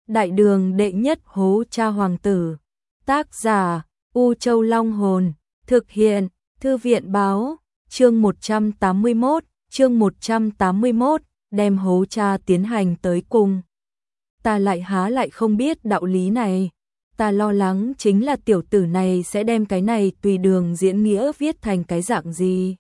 Đại đường đệ nhất hố cha hoàng tử. Tác giả U Châu Long Hồn. Thực hiện Thư viện báo. Chương 181, đem hố cha tiến hành tới cùng. Ta lại há lại không biết đạo lý này. Ta lo lắng chính là tiểu tử này sẽ đem cái này tùy đường diễn nghĩa viết thành cái dạng gì.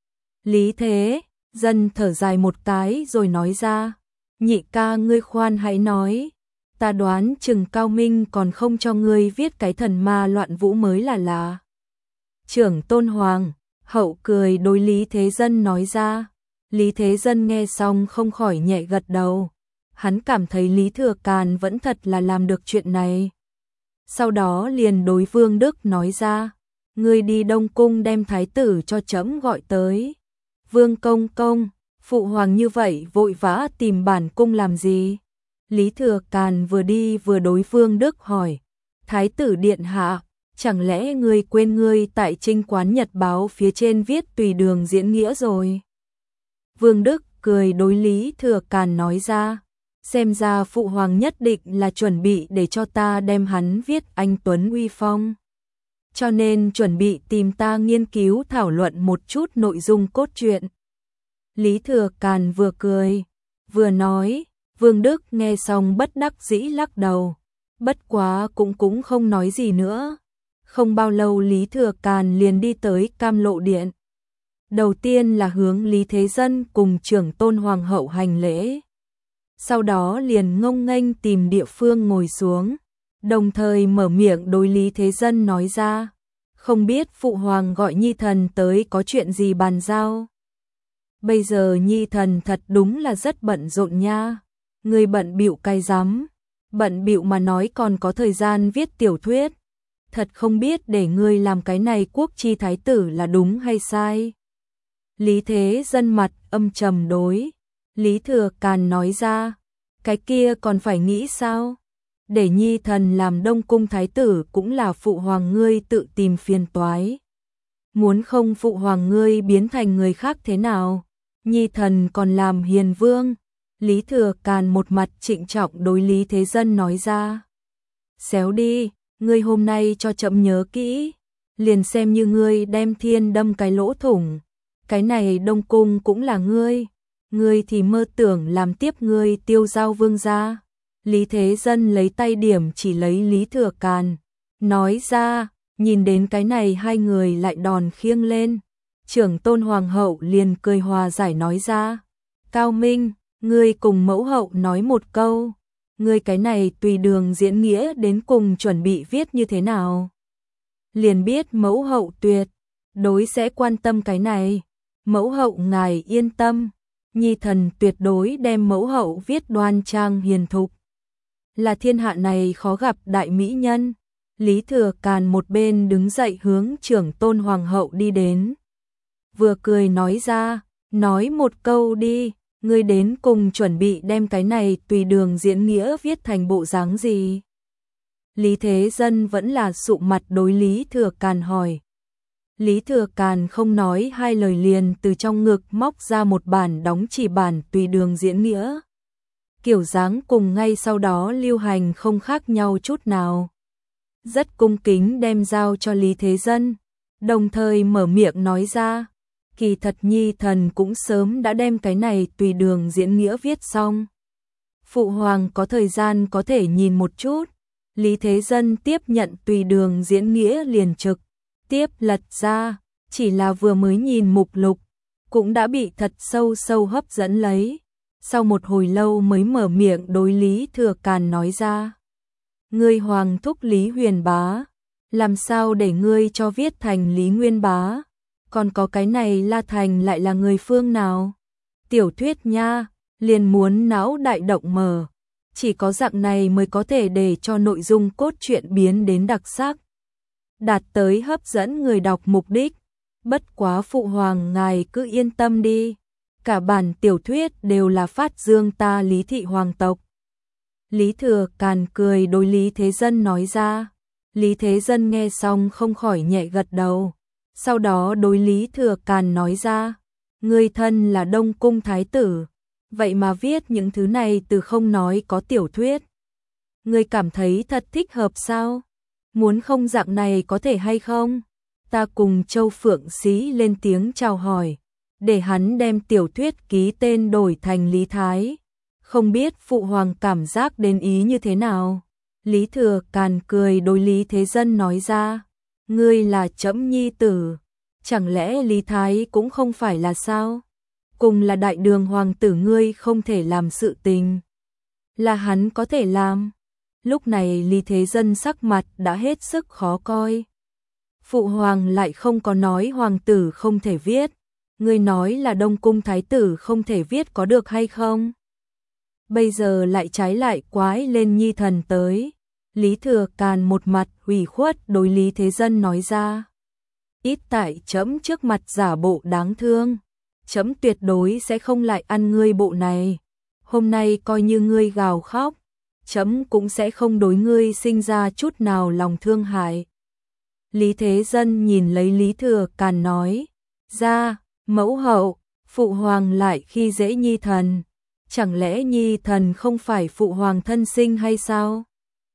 Lý Thế Dân thở dài một cái rồi nói ra. Nhị ca ngươi khoan hãy nói. Ta đoán chừng Cao Minh còn không cho ngươi viết cái thần ma loạn vũ mới là. Trưởng Tôn Hoàng Hậu cười đối Lý Thế Dân nói ra. Lý Thế Dân nghe xong không khỏi nhẹ gật đầu. Hắn cảm thấy Lý Thừa Càn vẫn thật là làm được chuyện này. Sau đó liền đối Vương Đức nói ra. Ngươi đi Đông Cung đem thái tử cho trẫm gọi tới. Vương công công, phụ hoàng như vậy vội vã tìm bản cung làm gì? Lý Thừa Càn vừa đi vừa đối Vương Đức hỏi. Thái tử điện hạ, chẳng lẽ ngươi quên ngươi tại Trinh Quán Nhật Báo phía trên viết tùy đường diễn nghĩa rồi? Vương Đức cười đối Lý Thừa Càn nói ra. Xem ra phụ hoàng nhất định là chuẩn bị để cho ta đem hắn viết anh tuấn uy phong. Cho nên chuẩn bị tìm ta nghiên cứu thảo luận một chút nội dung cốt truyện. Lý Thừa Càn vừa cười, vừa nói. Vương Đức nghe xong bất đắc dĩ lắc đầu. Bất quá cũng không nói gì nữa. Không bao lâu Lý Thừa Càn liền đi tới Cam Lộ Điện. Đầu tiên là hướng Lý Thế Dân cùng Trưởng Tôn Hoàng hậu hành lễ. Sau đó liền ngông nghênh tìm địa phương ngồi xuống. Đồng thời mở miệng đối Lý Thế Dân nói ra. Không biết phụ hoàng gọi nhi thần tới có chuyện gì bàn giao. Bây giờ nhi thần thật đúng là rất bận rộn nha. Ngươi bận bịu cay rắm. Bận bịu mà nói còn có thời gian viết tiểu thuyết. Thật không biết để ngươi làm cái này quốc chi thái tử là đúng hay sai. Lý Thế Dân mặt âm trầm đối. Lý Thừa Càn nói ra. Cái kia còn phải nghĩ sao? Để nhi thần làm Đông Cung thái tử cũng là phụ hoàng ngươi tự tìm phiền toái. Muốn không phụ hoàng ngươi biến thành người khác thế nào? Nhi thần còn làm hiền vương. Lý Thừa Càn một mặt trịnh trọng đối Lý Thế Dân nói ra. Xéo đi, ngươi hôm nay cho chậm nhớ kỹ. Liền xem như ngươi đem thiên đâm cái lỗ thủng. Cái này Đông Cung cũng là ngươi. Ngươi thì mơ tưởng làm tiếp ngươi Tiêu Giao vương gia. Lý Thế Dân lấy tay điểm chỉ lấy Lý Thừa Càn. Nói ra, nhìn đến cái này hai người lại đòn khiêng lên. Trưởng Tôn Hoàng hậu liền cười hòa giải nói ra. Cao Minh, ngươi cùng mẫu hậu nói một câu. Ngươi cái này tùy đường diễn nghĩa đến cùng chuẩn bị viết như thế nào? Liền biết mẫu hậu tuyệt đối sẽ quan tâm cái này. Mẫu hậu ngài yên tâm. Nhi thần tuyệt đối đem mẫu hậu viết đoan trang hiền thục. Là thiên hạ này khó gặp đại mỹ nhân. Lý Thừa Càn một bên đứng dậy hướng Trưởng Tôn Hoàng hậu đi đến. Vừa cười nói ra, nói một câu đi, ngươi đến cùng chuẩn bị đem cái này tùy đường diễn nghĩa viết thành bộ dáng gì? Lý Thế Dân vẫn là sụ mặt đối Lý Thừa Càn hỏi. Lý Thừa Càn không nói hai lời liền từ trong ngực móc ra một bản đóng chỉ bản tùy đường diễn nghĩa. Kiểu dáng cùng ngay sau đó lưu hành không khác nhau chút nào. Rất cung kính đem giao cho Lý Thế Dân, đồng thời mở miệng nói ra. Kỳ thật nhi thần cũng sớm đã đem cái này tùy đường diễn nghĩa viết xong. Phụ hoàng có thời gian có thể nhìn một chút. Lý Thế Dân tiếp nhận tùy đường diễn nghĩa liền trực tiếp lật ra, chỉ là vừa mới nhìn mục lục, cũng đã bị thật sâu hấp dẫn lấy. Sau một hồi lâu mới mở miệng đối Lý Thừa Càn nói ra. Ngươi hoàng thúc Lý Huyền Bá, làm sao để ngươi cho viết thành Lý Nguyên Bá? Còn có cái này La Thành lại là người phương nào? Tiểu thuyết nha, liền muốn não đại động mở. Chỉ có dạng này mới có thể để cho nội dung cốt truyện biến đến đặc sắc. Đạt tới hấp dẫn người đọc mục đích. Bất quá phụ hoàng ngài cứ yên tâm đi. Cả bản tiểu thuyết đều là phát dương ta Lý thị hoàng tộc. Lý Thừa Càn cười đối Lý Thế Dân nói ra. Lý Thế Dân nghe xong không khỏi nhẹ gật đầu. Sau đó đối Lý Thừa Càn nói ra. Ngươi thân là Đông Cung thái tử. Vậy mà viết những thứ này từ không nói có tiểu thuyết. Ngươi cảm thấy thật thích hợp sao? Muốn không dạng này có thể hay không? Ta cùng Châu Phượng Sĩ lên tiếng chào hỏi, để hắn đem tiểu thuyết ký tên đổi thành Lý Thái. Không biết phụ hoàng cảm giác đến ý như thế nào? Lý Thừa Càn cười đối Lý Thế Dân nói ra, ngươi là trẫm nhi tử, chẳng lẽ Lý Thái cũng không phải là sao? Cùng là đại đường hoàng tử ngươi không thể làm sự tình, là hắn có thể làm. Lúc này Lý Thế Dân sắc mặt đã hết sức khó coi. Phụ hoàng lại không có nói hoàng tử không thể viết, ngươi nói là Đông Cung thái tử không thể viết có được hay không? Bây giờ lại trái lại quái lên nhi thần tới. Lý Thừa Càn một mặt ủy khuất đối Lý Thế Dân nói ra, ít tại trẫm trước mặt giả bộ đáng thương, trẫm tuyệt đối sẽ không lại ăn ngươi bộ này. Hôm nay coi như ngươi gào khóc, trẫm cũng sẽ không đối ngươi sinh ra chút nào lòng thương hại. Lý Thế Dân nhìn lấy Lý Thừa Càn nói ra, mẫu hậu, phụ hoàng lại khi dễ nhi thần, chẳng lẽ nhi thần không phải phụ hoàng thân sinh hay sao?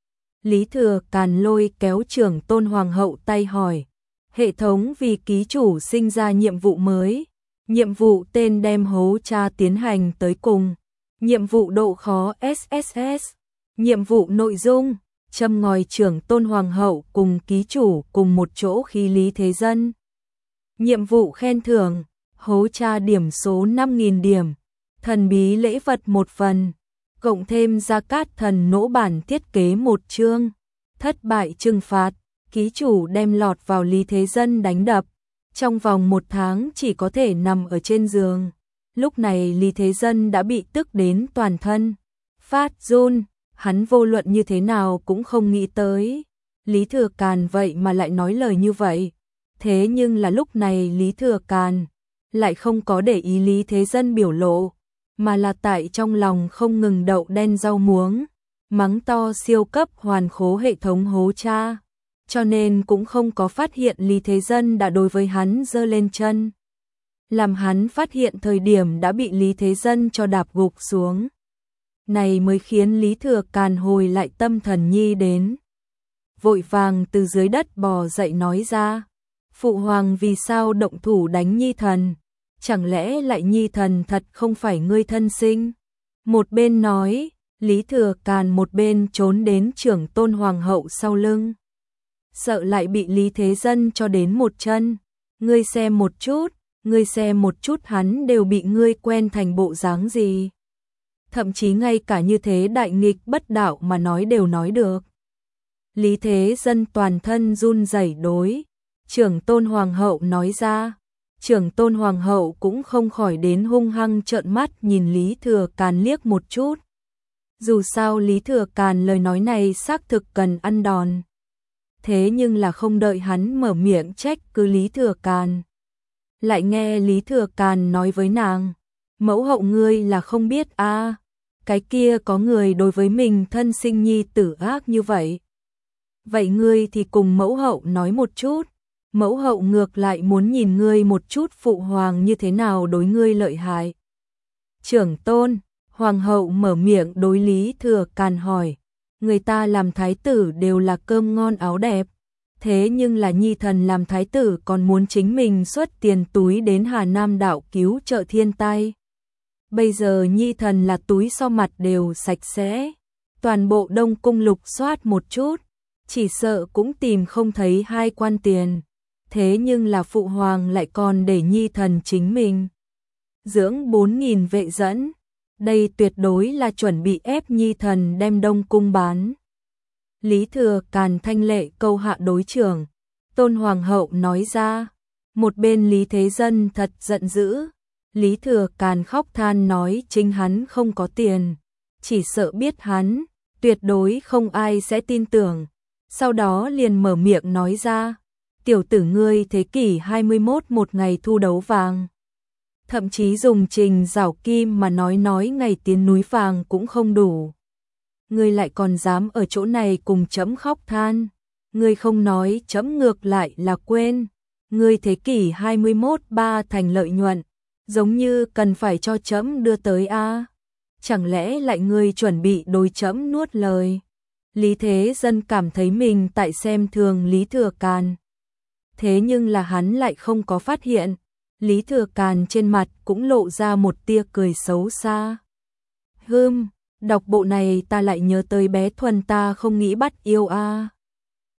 Lý Thừa Càn lôi kéo trưởng tôn hoàng hậu tay hỏi, hệ thống vì ký chủ sinh ra nhiệm vụ mới, nhiệm vụ tên đem hố cha tiến hành tới cùng, nhiệm vụ độ khó SSS, nhiệm vụ nội dung, châm ngòi trưởng tôn hoàng hậu cùng ký chủ cùng một chỗ khi Lý Thế Dân. Nhiệm vụ khen thưởng, hố cha điểm số 5.000 điểm, thần bí lễ vật 1 phần, cộng thêm gia cát thần nỗ bản thiết kế 1 chương, thất bại trừng phạt, ký chủ đem lọt vào Lý Thế Dân đánh đập, trong vòng 1 tháng chỉ có thể nằm ở trên giường. Lúc này Lý Thế Dân đã bị tức đến toàn thân phát run, hắn vô luận như thế nào cũng không nghĩ tới Lý Thừa Càn vậy mà lại nói lời như vậy. Thế nhưng là lúc này Lý Thừa Càn lại không có để ý Lý Thế Dân biểu lộ, mà là tại trong lòng không ngừng đậu đen rau muống, mắng to siêu cấp hoàn khố hệ thống hố cha, cho nên cũng không có phát hiện Lý Thế Dân đã đối với hắn giơ lên chân. Làm hắn phát hiện thời điểm đã bị Lý Thế Dân cho đạp gục xuống. Này mới khiến Lý Thừa Càn hồi lại tâm thần nhi đến. Vội vàng từ dưới đất bò dậy nói ra, phụ hoàng vì sao động thủ đánh nhi thần? Chẳng lẽ lại nhi thần thật không phải ngươi thân sinh? Một bên nói, Lý Thừa Càn một bên trốn đến trưởng tôn hoàng hậu sau lưng. Sợ lại bị Lý Thế Dân cho đến một chân. Ngươi xem một chút, ngươi xem một chút hắn đều bị ngươi quen thành bộ dáng gì. Thậm chí ngay cả như thế đại nghịch bất đạo mà nói đều nói được. Lý Thế Dân toàn thân run rẩy đối trưởng tôn hoàng hậu nói ra. Trưởng tôn hoàng hậu cũng không khỏi đến hung hăng trợn mắt nhìn Lý Thừa Càn liếc một chút. Dù sao Lý Thừa Càn lời nói này xác thực cần ăn đòn. Thế nhưng là không đợi hắn mở miệng trách cứ Lý Thừa Càn, lại nghe Lý Thừa Càn nói với nàng, mẫu hậu ngươi là không biết a, cái kia có người đối với mình thân sinh nhi tử ác như vậy. Vậy ngươi thì cùng mẫu hậu nói một chút, mẫu hậu ngược lại muốn nhìn ngươi một chút phụ hoàng như thế nào đối ngươi lợi hại. Trưởng tôn, hoàng hậu mở miệng đối Lý Thừa Càn hỏi, người ta làm thái tử đều là cơm ngon áo đẹp, thế nhưng là nhi thần làm thái tử còn muốn chính mình xuất tiền túi đến Hà Nam đảo cứu trợ thiên tai. Bây giờ nhi thần là túi so mặt đều sạch sẽ, toàn bộ Đông Cung lục soát một chút, chỉ sợ cũng tìm không thấy 2 quan tiền. Thế nhưng là phụ hoàng lại còn để nhi thần chính mình dưỡng 4.000 vệ dẫn, đây tuyệt đối là chuẩn bị ép nhi thần đem Đông Cung bán. Lý Thừa Càn thanh lệ câu hạ đối trưởng, tôn hoàng hậu nói ra. Một bên Lý Thế Dân thật giận dữ, Lý Thừa Càn khóc than nói chính hắn không có tiền, chỉ sợ biết hắn, tuyệt đối không ai sẽ tin tưởng. Sau đó liền mở miệng nói ra, tiểu tử ngươi thế kỷ 21 một ngày thu đấu vàng. Thậm chí dùng trình rảo kim mà nói ngày tiến núi vàng cũng không đủ. Ngươi lại còn dám ở chỗ này cùng trẫm khóc than. Ngươi không nói trẫm ngược lại là quên. Ngươi thế kỷ 21 ba thành lợi nhuận, giống như cần phải cho trẫm đưa tới a. Chẳng lẽ lại ngươi chuẩn bị đối trẫm nuốt lời. Lý Thế Dân cảm thấy mình tại xem thường Lý Thừa Càn. Thế nhưng là hắn lại không có phát hiện. Lý Thừa Càn trên mặt cũng lộ ra một tia cười xấu xa. Đọc bộ này ta lại nhớ tới bé Thuần ta không nghĩ bắt yêu a.